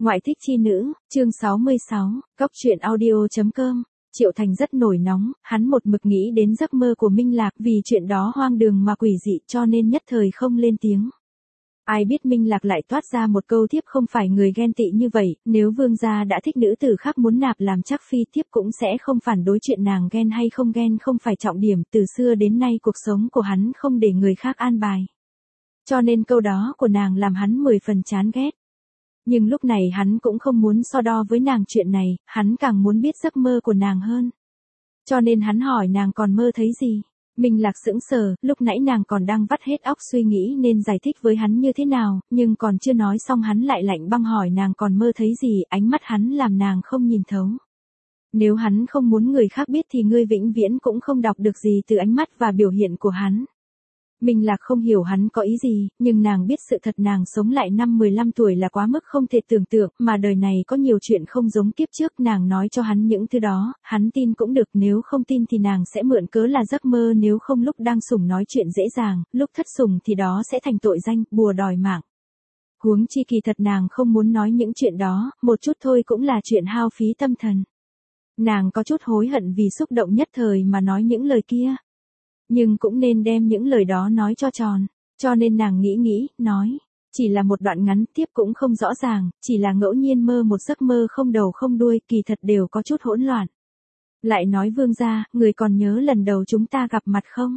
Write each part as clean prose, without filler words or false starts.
Ngoại thích chi nữ, chương 66, Cóc truyện audio.com. Triệu Thành rất nổi nóng, hắn một mực nghĩ đến giấc mơ của Minh Lạc vì chuyện đó hoang đường mà quỷ dị cho nên nhất thời không lên tiếng. Ai biết Minh Lạc lại toát ra một câu thiếp không phải người ghen tị như vậy, nếu vương gia đã thích nữ tử khác muốn nạp làm chắc phi thiếp cũng sẽ không phản đối chuyện nàng ghen hay không ghen không phải trọng điểm, từ xưa đến nay cuộc sống của hắn không để người khác an bài. Cho nên câu đó của nàng làm hắn 10 phần chán ghét. Nhưng lúc này hắn cũng không muốn so đo với nàng chuyện này, hắn càng muốn biết giấc mơ của nàng hơn. Cho nên hắn hỏi nàng còn mơ thấy gì. Minh Lạc sững sờ, lúc nãy nàng còn đang vắt hết óc suy nghĩ nên giải thích với hắn như thế nào, nhưng còn chưa nói xong hắn lại lạnh băng hỏi nàng còn mơ thấy gì, ánh mắt hắn làm nàng không nhìn thấu. Nếu hắn không muốn người khác biết thì ngươi vĩnh viễn cũng không đọc được gì từ ánh mắt và biểu hiện của hắn. Minh Lạc không hiểu hắn có ý gì, nhưng nàng biết sự thật nàng sống lại năm 15 tuổi là quá mức không thể tưởng tượng, mà đời này có nhiều chuyện không giống kiếp trước, nàng nói cho hắn những thứ đó, hắn tin cũng được, nếu không tin thì nàng sẽ mượn cớ là giấc mơ, nếu không lúc đang sủng nói chuyện dễ dàng, lúc thất sủng thì đó sẽ thành tội danh, bùa đòi mạng. Huống chi kỳ thật nàng không muốn nói những chuyện đó, một chút thôi cũng là chuyện hao phí tâm thần. Nàng có chút hối hận vì xúc động nhất thời mà nói những lời kia. Nhưng cũng nên đem những lời đó nói cho tròn, cho nên nàng nghĩ, nói. Chỉ là một đoạn ngắn tiếp cũng không rõ ràng, chỉ là ngẫu nhiên mơ một giấc mơ không đầu không đuôi, kỳ thật đều có chút hỗn loạn. Lại nói vương gia, người còn nhớ lần đầu chúng ta gặp mặt không?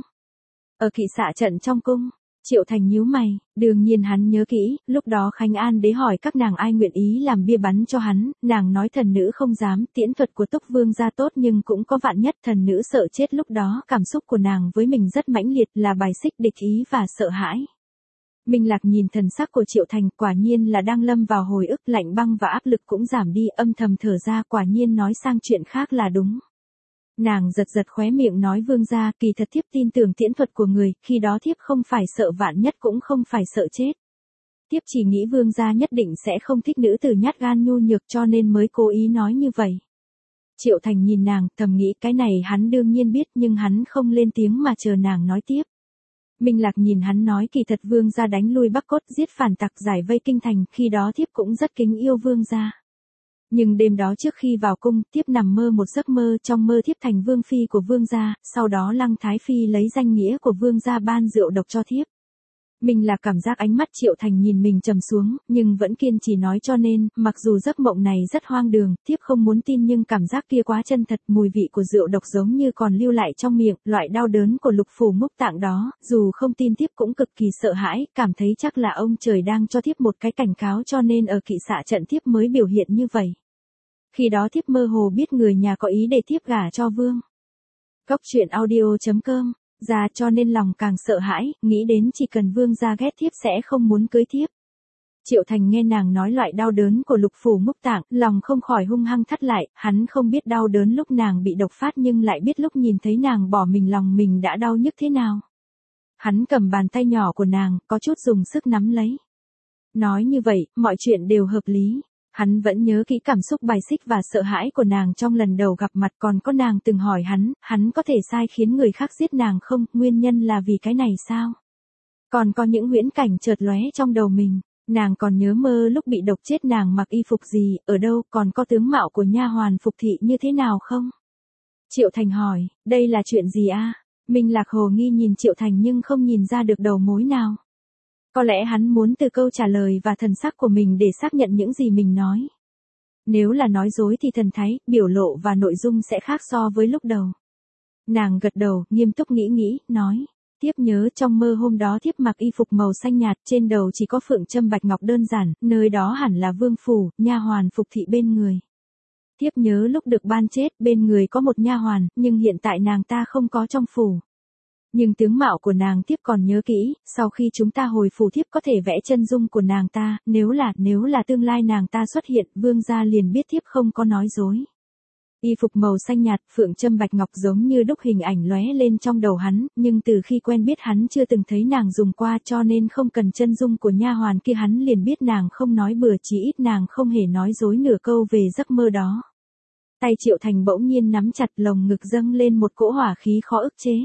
Ở kỵ xạ trận trong cung. Triệu Thành nhíu mày, đương nhiên hắn nhớ kỹ, lúc đó Khánh An đế hỏi các nàng ai nguyện ý làm bia bắn cho hắn, nàng nói thần nữ không dám, tiễn thuật của Túc Vương gia tốt nhưng cũng có vạn nhất, thần nữ sợ chết lúc đó, cảm xúc của nàng với mình rất mãnh liệt là bài xích địch ý và sợ hãi. Minh Lạc nhìn thần sắc của Triệu Thành, quả nhiên là đang lâm vào hồi ức, lạnh băng và áp lực cũng giảm đi, âm thầm thở ra, quả nhiên nói sang chuyện khác là đúng. Nàng giật khóe miệng nói vương gia, kỳ thật thiếp tin tưởng tiễn thuật của người, khi đó thiếp không phải sợ vạn nhất cũng không phải sợ chết. Thiếp chỉ nghĩ vương gia nhất định sẽ không thích nữ tử nhát gan nhu nhược cho nên mới cố ý nói như vậy. Triệu Thành nhìn nàng, thầm nghĩ cái này hắn đương nhiên biết nhưng hắn không lên tiếng mà chờ nàng nói tiếp. Minh Lạc nhìn hắn nói kỳ thật vương gia đánh lui Bắc Cốt giết phản tặc giải vây kinh thành, khi đó thiếp cũng rất kính yêu vương gia. Nhưng đêm đó trước khi vào cung, thiếp nằm mơ một giấc mơ, trong mơ thiếp thành vương phi của vương gia, sau đó Lăng Thái Phi lấy danh nghĩa của vương gia ban rượu độc cho thiếp. Mình là cảm giác ánh mắt Triệu Thành nhìn mình trầm xuống, nhưng vẫn kiên trì nói cho nên, mặc dù giấc mộng này rất hoang đường, thiếp không muốn tin nhưng cảm giác kia quá chân thật, mùi vị của rượu độc giống như còn lưu lại trong miệng, loại đau đớn của lục phủ ngũ tạng đó, dù không tin thiếp cũng cực kỳ sợ hãi, cảm thấy chắc là ông trời đang cho thiếp một cái cảnh cáo cho nên ở kỵ xạ trận thiếp mới biểu hiện như vậy. Khi đó thiếp mơ hồ biết người nhà có ý để thiếp gả cho vương. Cóc truyện audio.com, ra cho nên lòng càng sợ hãi, nghĩ đến chỉ cần vương gia ghét thiếp sẽ không muốn cưới thiếp. Triệu Thành nghe nàng nói loại đau đớn của lục phủ ngũ tạng, lòng không khỏi hung hăng thắt lại, hắn không biết đau đớn lúc nàng bị độc phát nhưng lại biết lúc nhìn thấy nàng bỏ mình lòng mình đã đau nhức thế nào. Hắn cầm bàn tay nhỏ của nàng, có chút dùng sức nắm lấy. Nói như vậy, mọi chuyện đều hợp lý. Hắn vẫn nhớ kỹ cảm xúc bài xích và sợ hãi của nàng trong lần đầu gặp mặt, còn có nàng từng hỏi hắn có thể sai khiến người khác giết nàng không, nguyên nhân là vì cái này sao? Còn có những huyễn cảnh chợt lóe trong đầu mình, nàng còn nhớ mơ lúc bị độc chết nàng mặc y phục gì, ở đâu, còn có tướng mạo của nha hoàn Phục Thị như thế nào không? Triệu Thành hỏi, đây là chuyện gì a? Minh Lạc hồ nghi nhìn Triệu Thành nhưng không nhìn ra được đầu mối nào. Có lẽ hắn muốn từ câu trả lời và thần sắc của mình để xác nhận những gì mình nói. Nếu là nói dối thì thần thái, biểu lộ và nội dung sẽ khác so với lúc đầu. Nàng gật đầu, nghiêm túc nghĩ, nói. Thiếp nhớ trong mơ hôm đó thiếp mặc y phục màu xanh nhạt, trên đầu chỉ có phượng châm bạch ngọc đơn giản, nơi đó hẳn là vương phủ, nha hoàn Phục Thị bên người. Thiếp nhớ lúc được ban chết, bên người có một nha hoàn, nhưng hiện tại nàng ta không có trong phủ. Nhưng tướng mạo của nàng thiếp còn nhớ kỹ, sau khi chúng ta hồi phủ thiếp có thể vẽ chân dung của nàng ta, nếu là tương lai nàng ta xuất hiện, vương gia liền biết thiếp không có nói dối. Y phục màu xanh nhạt, phượng châm bạch ngọc giống như đúc hình ảnh lóe lên trong đầu hắn, nhưng từ khi quen biết hắn chưa từng thấy nàng dùng qua cho nên không cần chân dung của nha hoàn kia hắn liền biết nàng không nói bừa, chỉ ít nàng không hề nói dối nửa câu về giấc mơ đó. Tay Triệu Thành bỗng nhiên nắm chặt, lồng ngực dâng lên một cỗ hỏa khí khó ức chế.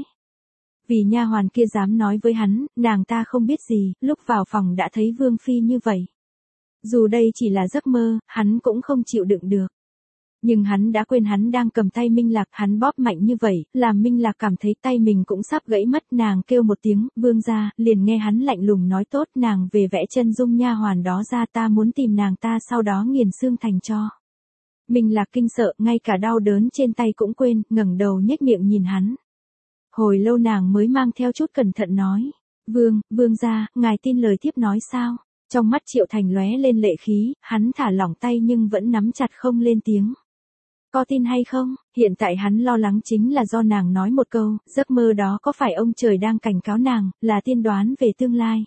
Vì nha hoàn kia dám nói với hắn, nàng ta không biết gì, lúc vào phòng đã thấy vương phi như vậy. Dù đây chỉ là giấc mơ, hắn cũng không chịu đựng được. Nhưng hắn đã quên hắn đang cầm tay Minh Lạc, hắn bóp mạnh như vậy, làm Minh Lạc cảm thấy tay mình cũng sắp gãy mất, nàng kêu một tiếng, vương gia, liền nghe hắn lạnh lùng nói tốt, nàng về vẽ chân dung nha hoàn đó ra, ta muốn tìm nàng ta sau đó nghiền xương thành cho. Minh Lạc kinh sợ, ngay cả đau đớn trên tay cũng quên, ngẩng đầu nhếch miệng nhìn hắn. Hồi lâu nàng mới mang theo chút cẩn thận nói, vương gia, ngài tin lời thiếp nói sao? Trong mắt Triệu Thành lóe lên lệ khí, hắn thả lỏng tay nhưng vẫn nắm chặt không lên tiếng. Có tin hay không? Hiện tại hắn lo lắng chính là do nàng nói một câu, giấc mơ đó có phải ông trời đang cảnh cáo nàng, là tiên đoán về tương lai.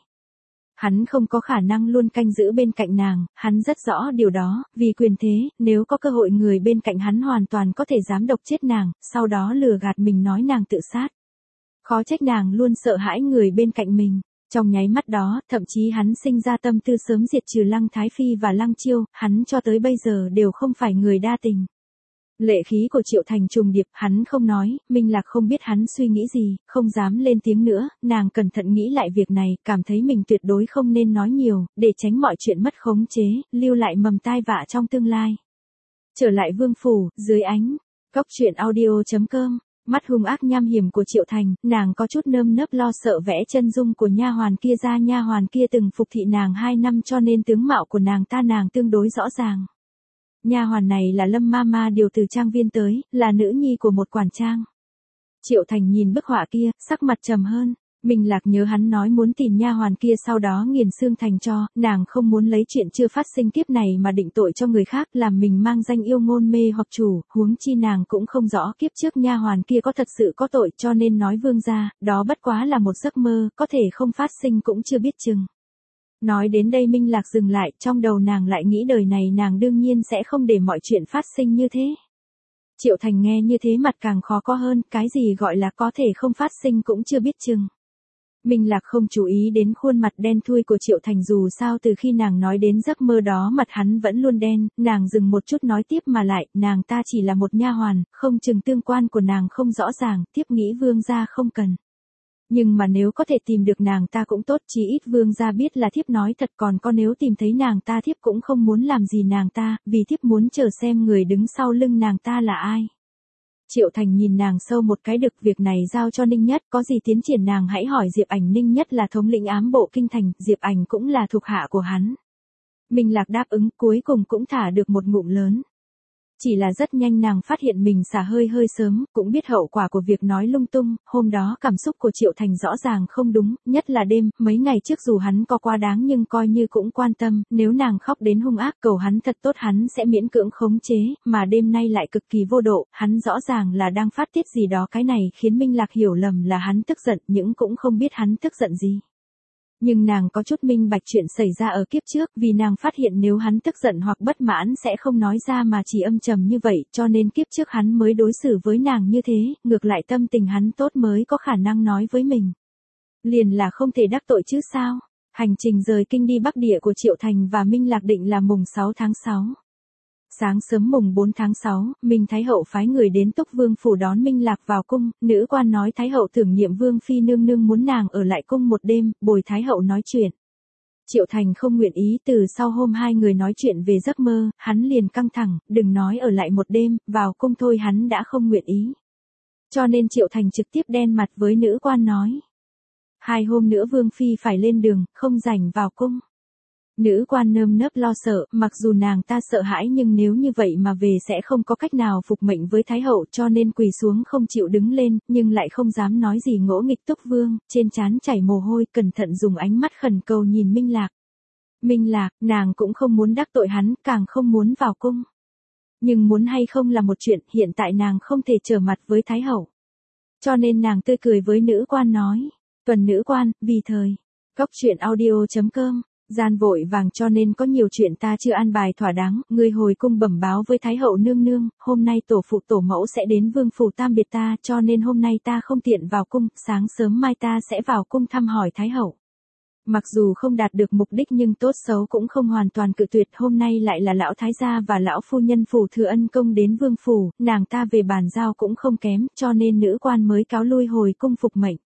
Hắn không có khả năng luôn canh giữ bên cạnh nàng, hắn rất rõ điều đó, vì quyền thế, nếu có cơ hội người bên cạnh hắn hoàn toàn có thể dám độc chết nàng, sau đó lừa gạt mình nói nàng tự sát. Khó trách nàng luôn sợ hãi người bên cạnh mình. Trong nháy mắt đó, thậm chí hắn sinh ra tâm tư sớm diệt trừ Lăng Thái Phi và Lăng Chiêu, hắn cho tới bây giờ đều không phải người đa tình. Lệ khí của Triệu Thành trùng điệp, hắn không nói, Minh Lạc không biết hắn suy nghĩ gì, không dám lên tiếng nữa, nàng cẩn thận nghĩ lại việc này, cảm thấy mình tuyệt đối không nên nói nhiều, để tránh mọi chuyện mất khống chế, lưu lại mầm tai vạ trong tương lai. Trở lại vương phủ, dưới ánh, góc truyện audio.com, mắt hung ác nham hiểm của Triệu Thành, nàng có chút nơm nớp lo sợ vẽ chân dung của nha hoàn kia ra, nha hoàn kia từng phục thị nàng 2 năm cho nên tướng mạo của nàng ta nàng tương đối rõ ràng. Nha hoàn này là Lâm Mama điều từ trang viên tới, là nữ nhi của một quản trang. Triệu Thành nhìn bức họa kia, sắc mặt trầm hơn. Minh Lạc nhớ hắn nói muốn tìm nha hoàn kia sau đó nghiền xương thành cho, nàng không muốn lấy chuyện chưa phát sinh kiếp này mà định tội cho người khác, làm mình mang danh yêu ngôn mê hoặc chủ, huống chi nàng cũng không rõ kiếp trước nha hoàn kia có thật sự có tội, cho nên nói vương gia, đó bất quá là một giấc mơ, có thể không phát sinh cũng chưa biết chừng. Nói đến đây Minh Lạc dừng lại, trong đầu nàng lại nghĩ đời này nàng đương nhiên sẽ không để mọi chuyện phát sinh như thế. Triệu Thành nghe như thế mặt càng khó có hơn, cái gì gọi là có thể không phát sinh cũng chưa biết chừng. Minh Lạc không chú ý đến khuôn mặt đen thui của Triệu Thành, dù sao từ khi nàng nói đến giấc mơ đó mặt hắn vẫn luôn đen, nàng dừng một chút nói tiếp, mà lại, nàng ta chỉ là một nha hoàn, không chừng tương quan của nàng không rõ ràng, tiếp nghĩ vương gia không cần. Nhưng mà nếu có thể tìm được nàng ta cũng tốt, chí ít vương gia biết là thiếp nói thật, còn có nếu tìm thấy nàng ta thiếp cũng không muốn làm gì nàng ta, vì thiếp muốn chờ xem người đứng sau lưng nàng ta là ai. Triệu Thành nhìn nàng sâu một cái, được, việc này giao cho Ninh Nhất, có gì tiến triển nàng hãy hỏi Diệp Ảnh. Ninh Nhất là thống lĩnh ám bộ kinh thành, Diệp Ảnh cũng là thuộc hạ của hắn. Minh Lạc đáp ứng, cuối cùng cũng thả được một ngụm lớn. Chỉ là rất nhanh nàng phát hiện mình xả hơi sớm, cũng biết hậu quả của việc nói lung tung, hôm đó cảm xúc của Triệu Thành rõ ràng không đúng, nhất là đêm, mấy ngày trước dù hắn có quá đáng nhưng coi như cũng quan tâm, nếu nàng khóc đến hung ác cầu hắn thật tốt hắn sẽ miễn cưỡng khống chế, mà đêm nay lại cực kỳ vô độ, hắn rõ ràng là đang phát tiết gì đó, cái này khiến Minh Lạc hiểu lầm là hắn tức giận, nhưng cũng không biết hắn tức giận gì. Nhưng nàng có chút minh bạch chuyện xảy ra ở kiếp trước, vì nàng phát hiện nếu hắn tức giận hoặc bất mãn sẽ không nói ra mà chỉ âm trầm như vậy, cho nên kiếp trước hắn mới đối xử với nàng như thế, ngược lại tâm tình hắn tốt mới có khả năng nói với mình. Liền là không thể đắc tội chứ sao. Hành trình rời kinh đi Bắc Địa của Triệu Thành và Minh Lạc định là mùng 6 tháng 6. Sáng sớm mùng 4 tháng 6, Minh Thái Hậu phái người đến Túc Vương phủ đón Minh Lạc vào cung, nữ quan nói Thái Hậu tưởng niệm Vương Phi nương nương muốn nàng ở lại cung một đêm, bồi Thái Hậu nói chuyện. Triệu Thành không nguyện ý, từ sau hôm hai người nói chuyện về giấc mơ, hắn liền căng thẳng, đừng nói ở lại một đêm, vào cung thôi hắn đã không nguyện ý. Cho nên Triệu Thành trực tiếp đen mặt với nữ quan nói. 2 hôm nữa Vương Phi phải lên đường, không rảnh vào cung. Nữ quan nơm nớp lo sợ, mặc dù nàng ta sợ hãi nhưng nếu như vậy mà về sẽ không có cách nào phục mệnh với Thái Hậu, cho nên quỳ xuống không chịu đứng lên, nhưng lại không dám nói gì ngỗ nghịch. Túc Vương, trên trán chảy mồ hôi, cẩn thận dùng ánh mắt khẩn cầu nhìn Minh Lạc. Minh Lạc, nàng cũng không muốn đắc tội hắn, càng không muốn vào cung. Nhưng muốn hay không là một chuyện, hiện tại nàng không thể trở mặt với Thái Hậu. Cho nên nàng tươi cười với nữ quan nói. Tuần nữ quan, vì thời. Góc truyện audio.com. Gian vội vàng cho nên có nhiều chuyện ta chưa an bài thỏa đáng, người hồi cung bẩm báo với Thái Hậu nương nương, hôm nay tổ phụ tổ mẫu sẽ đến vương phủ tam biệt ta, cho nên hôm nay ta không tiện vào cung, sáng sớm mai ta sẽ vào cung thăm hỏi Thái Hậu. Mặc dù không đạt được mục đích nhưng tốt xấu cũng không hoàn toàn cự tuyệt, hôm nay lại là lão thái gia và lão phu nhân phủ Thừa Ân công đến vương phủ, nàng ta về bàn giao cũng không kém, cho nên nữ quan mới cáo lui hồi cung phục mệnh.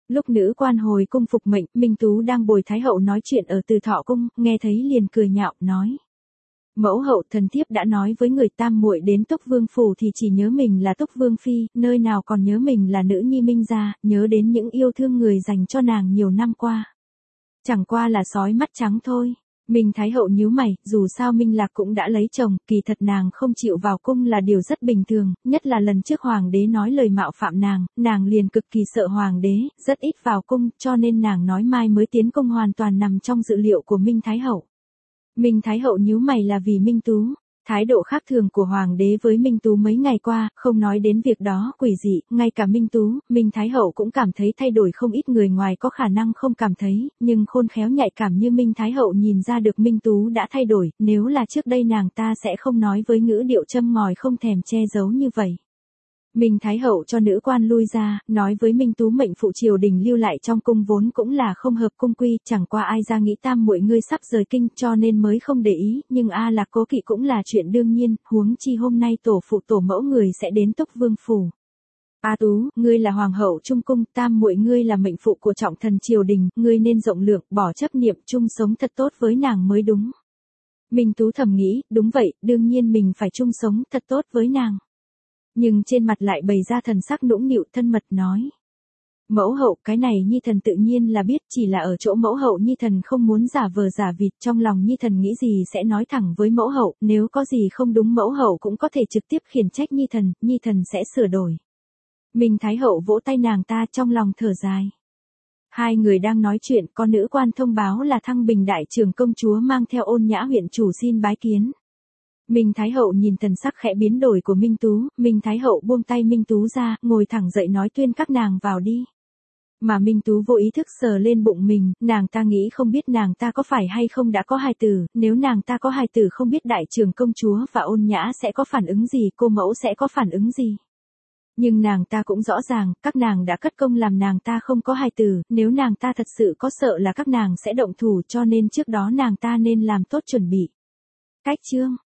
Lúc nữ quan hồi cung phục mệnh, Minh Tú đang bồi Thái hậu nói chuyện ở Từ Thọ cung, nghe thấy liền cười nhạo, nói. Mẫu hậu, thần thiếp đã nói với người tam muội đến Túc Vương phủ thì chỉ nhớ mình là Túc Vương phi, nơi nào còn nhớ mình là nữ nhi Minh gia, nhớ đến những yêu thương người dành cho nàng nhiều năm qua. Chẳng qua là sói mắt trắng thôi. Minh Thái hậu nhíu mày, dù sao Minh Lạc cũng đã lấy chồng, kỳ thật nàng không chịu vào cung là điều rất bình thường, nhất là lần trước hoàng đế nói lời mạo phạm nàng liền cực kỳ sợ hoàng đế, rất ít vào cung, cho nên nàng nói mai mới tiến cung hoàn toàn nằm trong dự liệu của Minh Thái hậu. Minh Thái hậu nhíu mày là vì Minh Tú. Thái độ khác thường của hoàng đế với Minh Tú mấy ngày qua, không nói đến việc đó quỷ dị, ngay cả Minh Tú, Minh Thái hậu cũng cảm thấy thay đổi, không ít người ngoài có khả năng không cảm thấy, nhưng khôn khéo nhạy cảm như Minh Thái hậu nhìn ra được Minh Tú đã thay đổi, nếu là trước đây nàng ta sẽ không nói với ngữ điệu châm ngòi không thèm che giấu như vậy. Minh Thái hậu cho nữ quan lui ra, nói với Minh Tú mệnh phụ triều đình lưu lại trong cung vốn cũng là không hợp cung quy, chẳng qua ai ra nghĩ tam muội ngươi sắp rời kinh cho nên mới không để ý, nhưng Lạc cố kỵ cũng là chuyện đương nhiên, huống chi hôm nay tổ phụ tổ mẫu người sẽ đến Túc Vương phủ. Tú, ngươi là hoàng hậu trung cung, tam muội ngươi là mệnh phụ của trọng thần triều đình, ngươi nên rộng lượng, bỏ chấp niệm chung sống thật tốt với nàng mới đúng. Minh Tú thầm nghĩ, đúng vậy, đương nhiên mình phải chung sống thật tốt với nàng. Nhưng trên mặt lại bày ra thần sắc nũng nịu thân mật nói. Mẫu hậu, cái này Nhi thần tự nhiên là biết, chỉ là ở chỗ mẫu hậu Nhi thần không muốn giả vờ giả vịt, trong lòng Nhi thần nghĩ gì sẽ nói thẳng với mẫu hậu, nếu có gì không đúng mẫu hậu cũng có thể trực tiếp khiển trách Nhi thần sẽ sửa đổi. Minh Thái hậu vỗ tay nàng ta trong lòng thở dài. Hai người đang nói chuyện, con nữ quan thông báo là Thăng Bình đại trưởng công chúa mang theo Ôn Nhã huyện chủ xin bái kiến. Minh Thái hậu nhìn thần sắc khẽ biến đổi của Minh Tú, Minh Thái hậu buông tay Minh Tú ra, ngồi thẳng dậy nói tuyên các nàng vào đi. Mà Minh Tú vô ý thức sờ lên bụng mình, nàng ta nghĩ không biết nàng ta có phải hay không đã có hài tử, nếu nàng ta có hài tử không biết đại trưởng công chúa và Ôn Nhã sẽ có phản ứng gì, cô mẫu sẽ có phản ứng gì. Nhưng nàng ta cũng rõ ràng, các nàng đã cất công làm nàng ta không có hài tử, nếu nàng ta thật sự có sợ là các nàng sẽ động thủ cho nên trước đó nàng ta nên làm tốt chuẩn bị. Cách chương